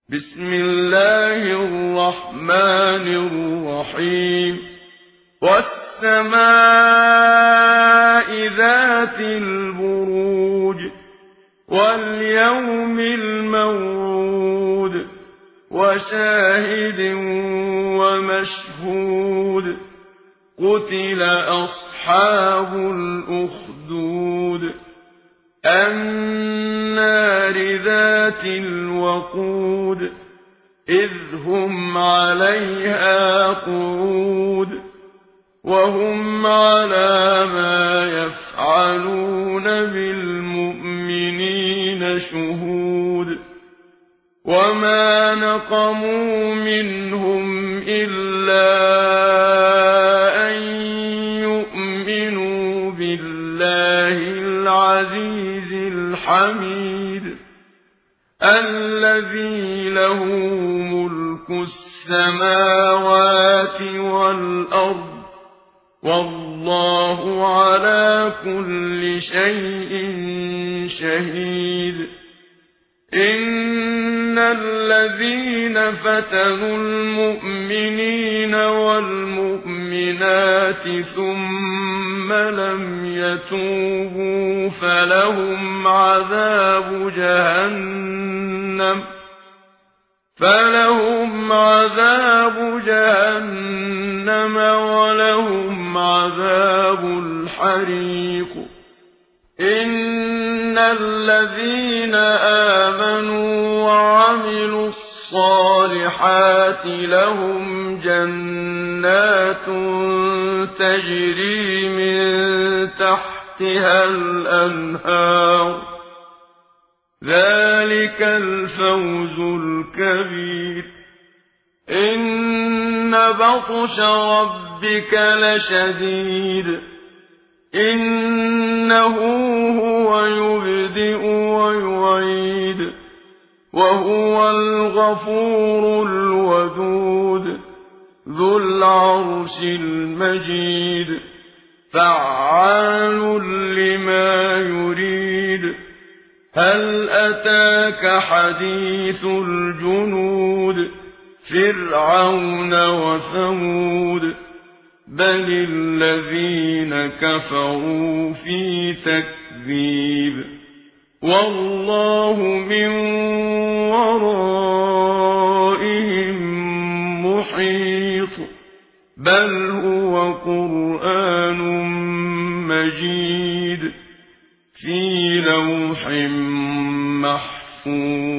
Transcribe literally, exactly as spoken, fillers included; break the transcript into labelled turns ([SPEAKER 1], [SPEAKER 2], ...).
[SPEAKER 1] بسم الله الرحمن الرحيم والسماء ذات البروج واليوم الموعود وشاهد ومشهود قتل أصحاب الأخدود النار ذات الوقود إذ هم عليها قعود وهم على ما يفعلون بالمؤمنين شهود وما نقموا منهم إلا أن يؤمنوا بالله العزيز الحميد الذي له ملك السماوات والأرض والله على كل شيء شهيد إن الذين فتنوا المؤمنين والمؤمنات ثم لم يتوبوا فلهم عذاب جهنم فلهم عذاب جهنم ولهم عذاب الحريق إن الذين آمنوا وعملوا الصالحات لهم جنات تجري من تحتها الأنهار ذلك الفوز الكبير إن بطش ربك لشديد إنه هو يبدئ ويعيد وهو الغفور الودود ذو العرش المجيد فعال لما يريد هل أتاك حديث الجنود فرعون وثمود بل الذين كفروا في تكذيب والله من ورائهم محيط بل هو قرآن مجيد في لوح محفوظ